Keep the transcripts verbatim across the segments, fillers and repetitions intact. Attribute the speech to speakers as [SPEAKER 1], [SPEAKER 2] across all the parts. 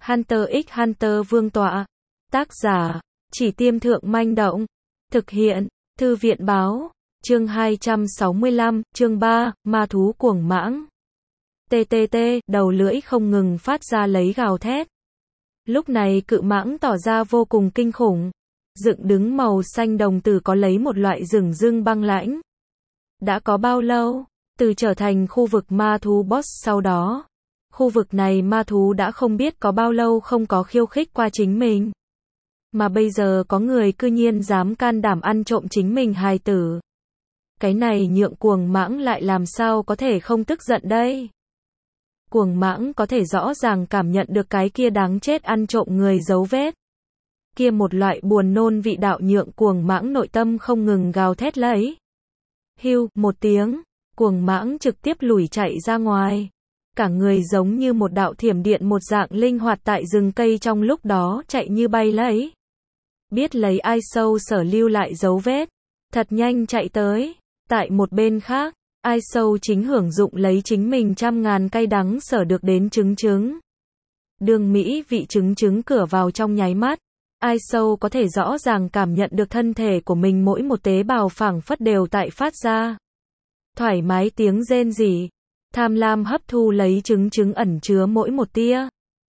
[SPEAKER 1] Hunter x Hunter Vương tọa. Tác giả, Chỉ Tiêm Thượng Manh Động. Thực hiện, Thư viện báo. Chương hai trăm sáu mươi lăm, chương ba, Ma thú cuồng mãng. tê tê tê, đầu lưỡi không ngừng phát ra lấy gào thét. Lúc này cự mãng tỏ ra vô cùng kinh khủng. Dựng đứng màu xanh đồng tử có lấy một loại rừng rưng băng lãnh. Đã có bao lâu, từ trở thành khu vực ma thú boss sau đó. Khu vực này ma thú đã không biết có bao lâu không có khiêu khích qua chính mình. Mà bây giờ có người cư nhiên dám can đảm ăn trộm chính mình hài tử. Cái này nhượng cuồng mãng lại làm sao có thể không tức giận đây. Cuồng mãng có thể rõ ràng cảm nhận được cái kia đáng chết ăn trộm người dấu vết. Kia một loại buồn nôn vị đạo nhượng cuồng mãng nội tâm không ngừng gào thét lấy. Hưu, một tiếng, cuồng mãng trực tiếp lủi chạy ra ngoài. Cả người giống như một đạo thiểm điện một dạng linh hoạt tại rừng cây trong lúc đó chạy như bay lấy. Biết lấy ai sâu sở lưu lại dấu vết. Thật nhanh chạy tới. Tại một bên khác, ai sâu chính hưởng dụng lấy chính mình trăm ngàn cay đắng sở được đến trứng trứng. Đường Mỹ vị trứng trứng cửa vào trong nháy mắt. Ai sâu có thể rõ ràng cảm nhận được thân thể của mình mỗi một tế bào phảng phất đều tại phát ra. Thoải mái tiếng rên rỉ. Tham lam hấp thu lấy trứng trứng ẩn chứa mỗi một tia.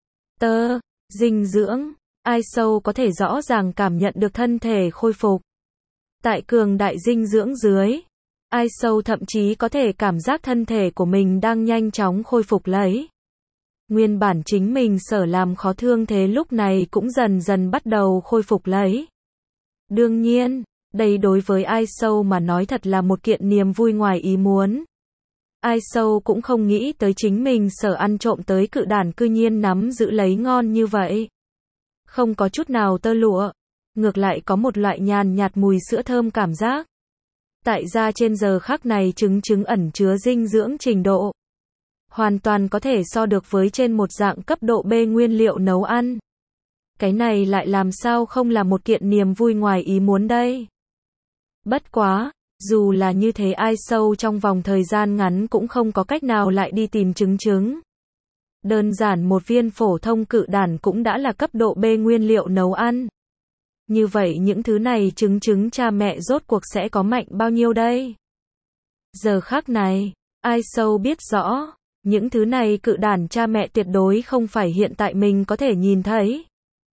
[SPEAKER 1] Tơ, dinh dưỡng. Ai sâu có thể rõ ràng cảm nhận được thân thể khôi phục. Tại cường đại dinh dưỡng dưới. Ai sâu thậm chí có thể cảm giác thân thể của mình đang nhanh chóng khôi phục lấy. Nguyên bản chính mình sở làm khó thương thế lúc này cũng dần dần bắt đầu khôi phục lấy. Đương nhiên, đây đối với ai sâu mà nói thật là một kiện niềm vui ngoài ý muốn. Ai sâu cũng không nghĩ tới chính mình sở ăn trộm tới cự đản cư nhiên nắm giữ lấy ngon như vậy. Không có chút nào tơ lụa, ngược lại có một loại nhàn nhạt mùi sữa thơm cảm giác. Tại ra trên giờ khắc này trứng trứng ẩn chứa dinh dưỡng trình độ. Hoàn toàn có thể so được với trên một dạng cấp độ B nguyên liệu nấu ăn. Cái này lại làm sao không là một kiện niềm vui ngoài ý muốn đây. Bất quá, dù là như thế ai sâu trong vòng thời gian ngắn cũng không có cách nào lại đi tìm trứng trứng. Đơn giản một viên phổ thông cự đản cũng đã là cấp độ B nguyên liệu nấu ăn. Như vậy những thứ này trứng trứng cha mẹ rốt cuộc sẽ có mạnh bao nhiêu đây? Giờ khắc này, ai sâu biết rõ, những thứ này cự đản cha mẹ tuyệt đối không phải hiện tại mình có thể nhìn thấy.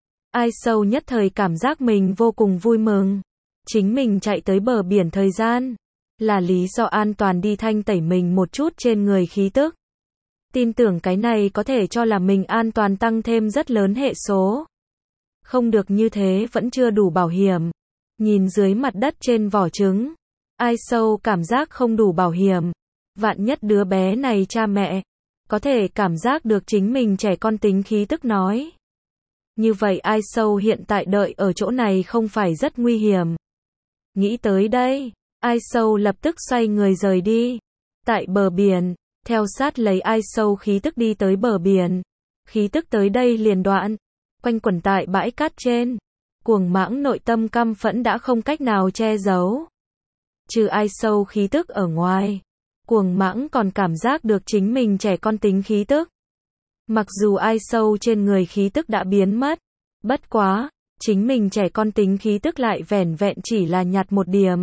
[SPEAKER 1] Ai sâu nhất thời cảm giác mình vô cùng vui mừng. Chính mình chạy tới bờ biển thời gian, là lý do an toàn đi thanh tẩy mình một chút trên người khí tức. Tin tưởng cái này có thể cho là mình an toàn tăng thêm rất lớn hệ số. Không được như thế vẫn chưa đủ bảo hiểm. Nhìn dưới mặt đất trên vỏ trứng, ai sâu cảm giác không đủ bảo hiểm. Vạn nhất đứa bé này cha mẹ, có thể cảm giác được chính mình trẻ con tính khí tức nói. Như vậy ai sâu hiện tại đợi ở chỗ này không phải rất nguy hiểm. Nghĩ tới đây, ai sâu lập tức xoay người rời đi. Tại bờ biển, theo sát lấy ai sâu khí tức đi tới bờ biển. Khí tức tới đây liền đoạn, quanh quẩn tại bãi cát trên. Cuồng mãng nội tâm căm phẫn đã không cách nào che giấu. Trừ ai sâu khí tức ở ngoài, cuồng mãng còn cảm giác được chính mình trẻ con tính khí tức. Mặc dù ai sâu trên người khí tức đã biến mất, bất quá, chính mình trẻ con tính khí tức lại vẻn vẹn chỉ là nhạt một điểm.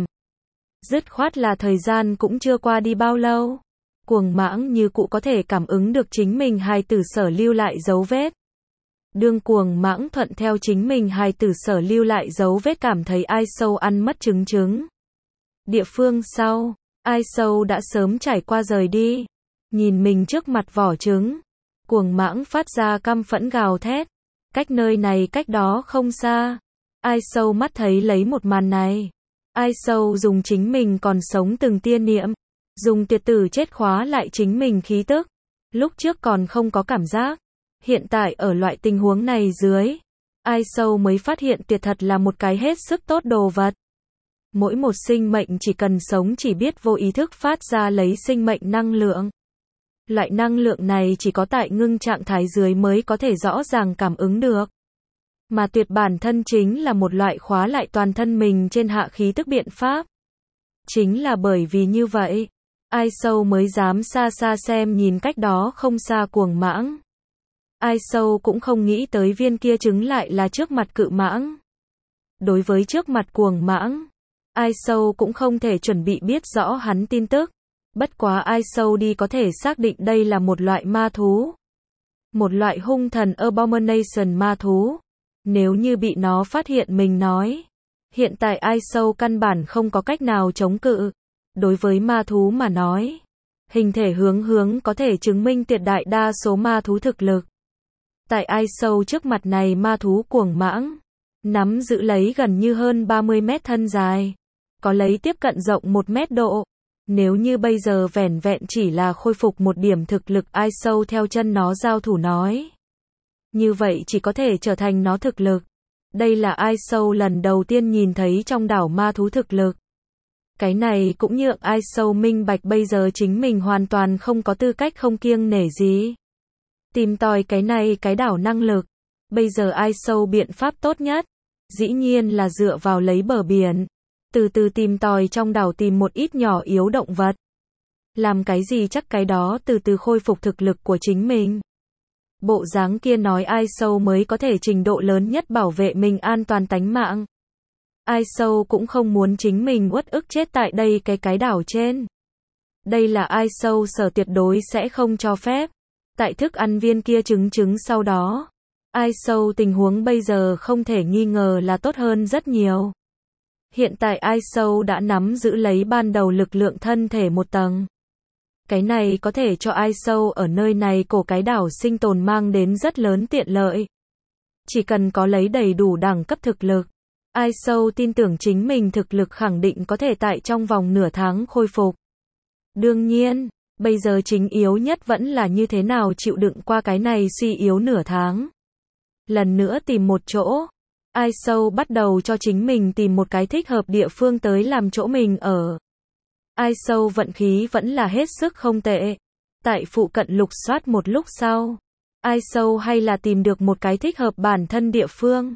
[SPEAKER 1] Dứt khoát là thời gian cũng chưa qua đi bao lâu. Cuồng mãng như cụ có thể cảm ứng được chính mình hài tử sở lưu lại dấu vết. Đương cuồng mãng thuận theo chính mình hài tử sở lưu lại dấu vết cảm thấy ai sâu ăn mất trứng trứng. Địa phương sau, ai sâu đã sớm trải qua rời đi. Nhìn mình trước mặt vỏ trứng. Cuồng mãng phát ra căm phẫn gào thét. Cách nơi này cách đó không xa. Ai sâu mắt thấy lấy một màn này. Ai sâu dùng chính mình còn sống từng tia niệm. Dùng tuyệt tử chết khóa lại chính mình khí tức. Lúc trước còn không có cảm giác. Hiện tại ở loại tình huống này dưới. Ai sâu mới phát hiện tuyệt thật là một cái hết sức tốt đồ vật. Mỗi một sinh mệnh chỉ cần sống chỉ biết vô ý thức phát ra lấy sinh mệnh năng lượng. Loại năng lượng này chỉ có tại ngưng trạng thái dưới mới có thể rõ ràng cảm ứng được. Mà tuyệt bản thân chính là một loại khóa lại toàn thân mình trên hạ khí tức biện pháp. Chính là bởi vì như vậy, ai sâu mới dám xa xa xem nhìn cách đó không xa cuồng mãng. Ai Sâu cũng không nghĩ tới viên kia trứng lại là trước mặt cự mãng. Đối với trước mặt cuồng mãng, Ai Sâu cũng không thể chuẩn bị biết rõ hắn tin tức. Bất quá Ai Sâu đi có thể xác định đây là một loại ma thú. Một loại hung thần abomination ma thú. Nếu như bị nó phát hiện mình nói. Hiện tại Ai Sâu căn bản không có cách nào chống cự. Đối với ma thú mà nói. Hình thể hướng hướng có thể chứng minh tuyệt đại đa số ma thú thực lực. Tại Ai Sâu trước mặt này ma thú cuồng mãng. Nắm giữ lấy gần như hơn ba mươi mét thân dài. Có lấy tiếp cận rộng một mét độ. Nếu như bây giờ vẻn vẹn chỉ là khôi phục một điểm thực lực Ai Sâu theo chân nó giao thủ nói. Như vậy chỉ có thể trở thành nó thực lực. Đây là Ai Sâu lần đầu tiên nhìn thấy trong đảo ma thú thực lực. Cái này cũng nhượng Ai Sâu minh bạch bây giờ chính mình hoàn toàn không có tư cách không kiêng nể gì. Tìm tòi cái này cái đảo năng lực. Bây giờ Ai Sâu biện pháp tốt nhất. Dĩ nhiên là dựa vào lấy bờ biển. Từ từ tìm tòi trong đảo tìm một ít nhỏ yếu động vật. Làm cái gì chắc cái đó từ từ khôi phục thực lực của chính mình. Bộ dáng kia nói Ai Sâu mới có thể trình độ lớn nhất bảo vệ mình an toàn tánh mạng. Ai Sâu cũng không muốn chính mình uất ức chết tại đây cái cái đảo trên. Đây là Ai Sâu sở tuyệt đối sẽ không cho phép. Tại thức ăn viên kia trứng trứng sau đó. Ai Sâu tình huống bây giờ không thể nghi ngờ là tốt hơn rất nhiều. Hiện tại Ai Sâu đã nắm giữ lấy ban đầu lực lượng thân thể một tầng. Cái này có thể cho Ai Sâu ở nơi này cổ cái đảo sinh tồn mang đến rất lớn tiện lợi. Chỉ cần có lấy đầy đủ đẳng cấp thực lực. Ai Sâu tin tưởng chính mình thực lực khẳng định có thể tại trong vòng nửa tháng khôi phục. Đương nhiên, bây giờ chính yếu nhất vẫn là như thế nào chịu đựng qua cái này suy yếu nửa tháng. Lần nữa tìm một chỗ. Ai Sâu bắt đầu cho chính mình tìm một cái thích hợp địa phương tới làm chỗ mình ở. Ai Sâu vận khí vẫn là hết sức không tệ. Tại phụ cận lục soát một lúc sau. Ai Sâu hay là tìm được một cái thích hợp bản thân địa phương.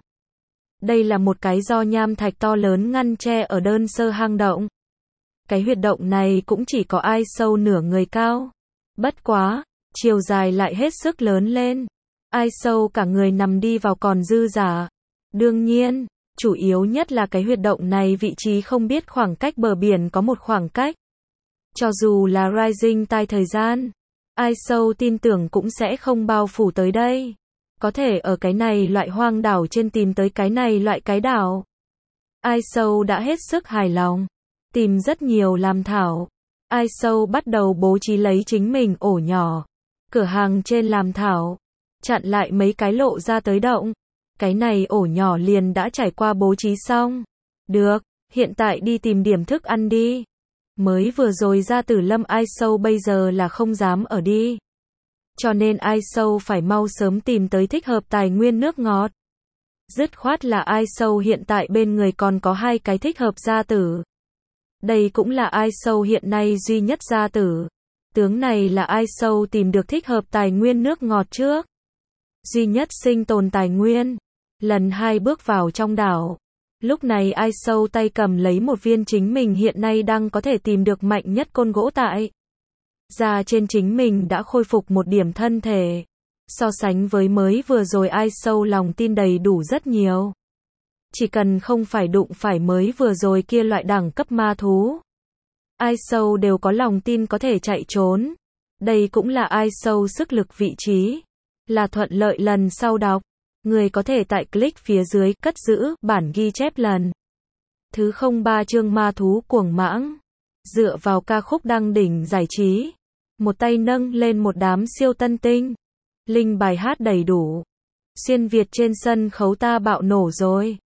[SPEAKER 1] Đây là một cái do nham thạch to lớn ngăn che ở đơn sơ hang động. Cái huyệt động này cũng chỉ có Ai Sâu nửa người cao. Bất quá, chiều dài lại hết sức lớn lên. Ai Sâu cả người nằm đi vào còn dư giả. Đương nhiên, chủ yếu nhất là cái huyệt động này vị trí không biết khoảng cách bờ biển có một khoảng cách. Cho dù là Rising Tide thời gian, Ai Sâu tin tưởng cũng sẽ không bao phủ tới đây. Có thể ở cái này loại hoang đảo trên tìm tới cái này loại cái đảo. Ai Sâu đã hết sức hài lòng. Tìm rất nhiều làm thảo. Ai Sâu bắt đầu bố trí lấy chính mình ổ nhỏ. Cửa hàng trên làm thảo. Chặn lại mấy cái lộ ra tới động. Cái này ổ nhỏ liền đã trải qua bố trí xong. Được, hiện tại đi tìm điểm thức ăn đi. Mới vừa rồi ra Tử Lâm Ai Sâu bây giờ là không dám ở đi. Cho nên Ai Sâu phải mau sớm tìm tới thích hợp tài nguyên nước ngọt. Dứt khoát là Ai Sâu hiện tại bên người còn có hai cái thích hợp gia tử. Đây cũng là Ai Sâu hiện nay duy nhất gia tử. Tướng này là Ai Sâu tìm được thích hợp tài nguyên nước ngọt trước. Duy nhất sinh tồn tài nguyên. Lần hai bước vào trong đảo. Lúc này Ai Sâu tay cầm lấy một viên chính mình hiện nay đang có thể tìm được mạnh nhất côn gỗ tại. Da trên chính mình đã khôi phục một điểm thân thể. So sánh với mới vừa rồi Ai Sâu lòng tin đầy đủ rất nhiều. Chỉ cần không phải đụng phải mới vừa rồi kia loại đẳng cấp ma thú. Ai Sâu đều có lòng tin có thể chạy trốn. Đây cũng là Ai Sâu sức lực vị trí. Là thuận lợi lần sau đọc. Người có thể tại click phía dưới cất giữ bản ghi chép lần thứ không ba chương ma thú cuồng mãng. Dựa vào ca khúc đăng đỉnh giải trí. Một tay nâng lên một đám siêu tân tinh. Linh bài hát đầy đủ. Xuyên Việt trên sân khấu ta bạo nổ rồi.